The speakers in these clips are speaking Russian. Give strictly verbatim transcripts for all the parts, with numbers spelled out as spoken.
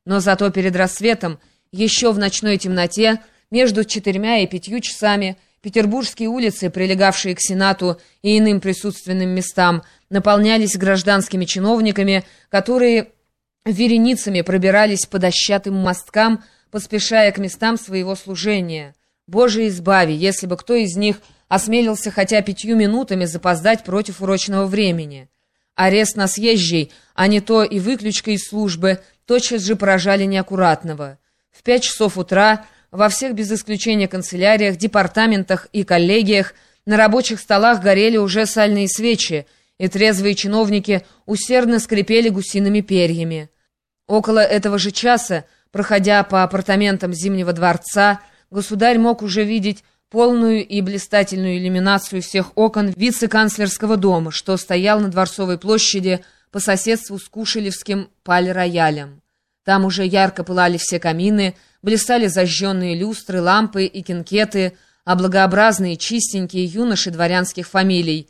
Но зато перед рассветом, еще в ночной темноте, между четырьмя и пятью часами, петербургские улицы, прилегавшие к Сенату и иным присутственным местам, наполнялись гражданскими чиновниками, которые вереницами пробирались по дощатым мосткам, поспешая к местам своего служения. Боже избави, если бы кто из них осмелился хотя пятью минутами запоздать против урочного времени. Арест на съезжей, а не то и выключка из службы, тотчас же поражали неаккуратного. В пять часов утра во всех без исключения канцеляриях, департаментах и коллегиях на рабочих столах горели уже сальные свечи, и трезвые чиновники усердно скрипели гусиными перьями. Около этого же часа, проходя по апартаментам Зимнего дворца, государь мог уже видеть полную и блистательную иллюминацию всех окон вице-канцлерского дома, что стоял на Дворцовой площади по соседству с Кушелевским пале-роялем. Там уже ярко пылали все камины, блистали зажженные люстры, лампы и кинкеты, а благообразные, чистенькие юноши дворянских фамилий.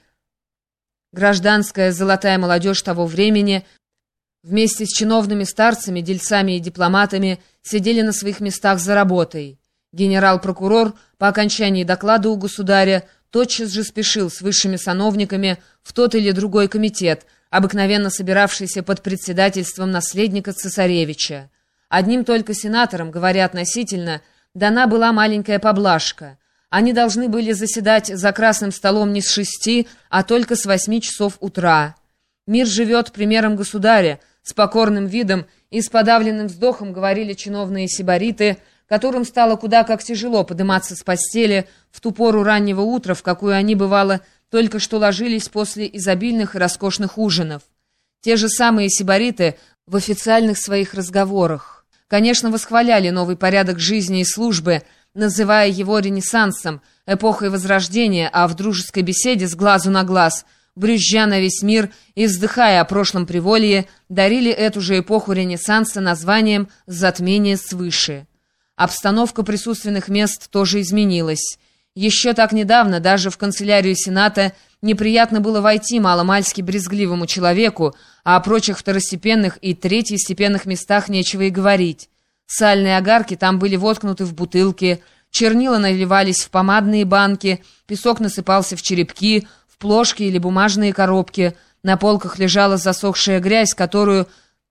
Гражданская золотая молодежь того времени вместе с чиновными старцами, дельцами и дипломатами сидели на своих местах за работой. Генерал-прокурор по окончании доклада у государя тотчас же спешил с высшими сановниками в тот или другой комитет, обыкновенно собиравшийся под председательством наследника цесаревича. Одним только сенаторам, говоря относительно, дана была маленькая поблажка. Они должны были заседать за красным столом не с шести, а только с восьми часов утра. «Мир живет примером государя», с покорным видом и с подавленным вздохом говорили чиновные сибариты, которым стало куда как тяжело подниматься с постели в ту пору раннего утра, в какую они, бывало, только что ложились после изобильных и роскошных ужинов. Те же самые сибариты в официальных своих разговорах, конечно, восхваляли новый порядок жизни и службы, называя его ренессансом, эпохой Возрождения, а в дружеской беседе с глазу на глаз, брюзжа на весь мир и вздыхая о прошлом приволье, дарили эту же эпоху Ренессанса названием «Затмение свыше». Обстановка присутственных мест тоже изменилась. Еще так недавно даже в канцелярию Сената неприятно было войти маломальски брезгливому человеку, а о прочих второстепенных и третьестепенных местах нечего и говорить. Сальные огарки там были воткнуты в бутылки, чернила наливались в помадные банки, песок насыпался в черепки, в плошки или бумажные коробки, на полках лежала засохшая грязь, которую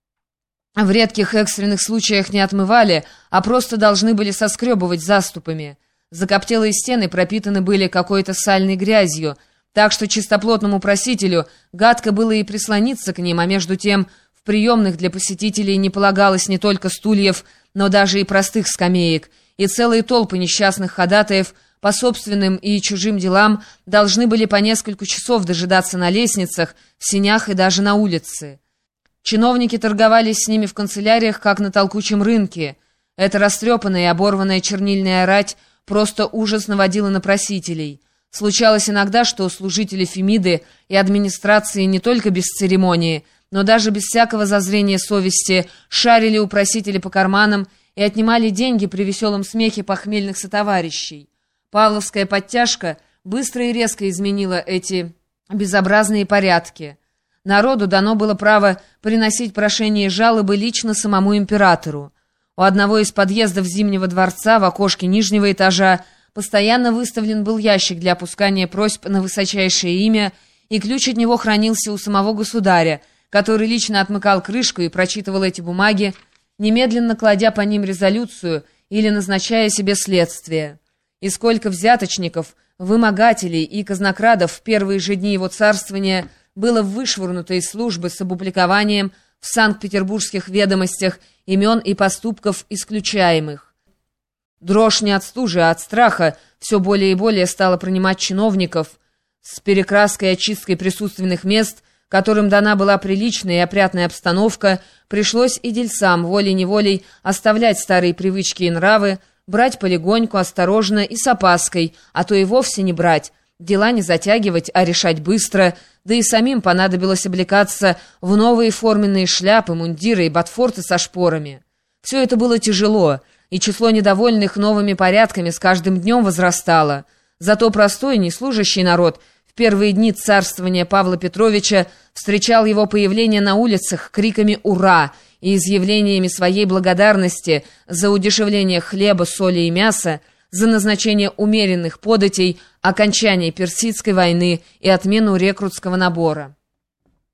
в редких экстренных случаях не отмывали, а просто должны были соскребывать заступами. Закоптелые стены пропитаны были какой-то сальной грязью, так что чистоплотному просителю гадко было и прислониться к ним, а между тем в приемных для посетителей не полагалось не только стульев, но даже и простых скамеек, и целые толпы несчастных ходатаев по собственным и чужим делам должны были по несколько часов дожидаться на лестницах, в сенях и даже на улице. Чиновники торговались с ними в канцеляриях, как на толкучем рынке. Эта растрепанная и оборванная чернильная рать просто ужас наводила на просителей. Случалось иногда, что служители Фемиды и администрации не только без церемонии, но даже без всякого зазрения совести шарили у просителей по карманам и отнимали деньги при веселом смехе похмельных сотоварищей. Павловская подтяжка быстро и резко изменила эти безобразные порядки. Народу дано было право приносить прошения и жалобы лично самому императору. У одного из подъездов Зимнего дворца в окошке нижнего этажа постоянно выставлен был ящик для опускания просьб на высочайшее имя, и ключ от него хранился у самого государя, который лично отмыкал крышку и прочитывал эти бумаги, немедленно кладя по ним резолюцию или назначая себе следствие. И сколько взяточников, вымогателей и казнокрадов в первые же дни его царствования было вышвырнуто из службы с опубликованием в Санкт-Петербургских ведомостях имен и поступков исключаемых. Дрожь не от стужи, а от страха все более и более стала принимать чиновников. С перекраской и очисткой присутственных мест, которым дана была приличная и опрятная обстановка, пришлось и дельцам волей-неволей оставлять старые привычки и нравы, брать полегоньку, осторожно и с опаской, а то и вовсе не брать, дела не затягивать, а решать быстро, да и самим понадобилось облекаться в новые форменные шляпы, мундиры и ботфорты со шпорами. Все это было тяжело, и число недовольных новыми порядками с каждым днем возрастало. Зато простой, неслужащий народ в первые дни царствования Павла Петровича встречал его появление на улицах криками «Ура!» и изъявлениями своей благодарности за удешевление хлеба, соли и мяса, за назначение умеренных податей, окончание Персидской войны и отмену рекрутского набора.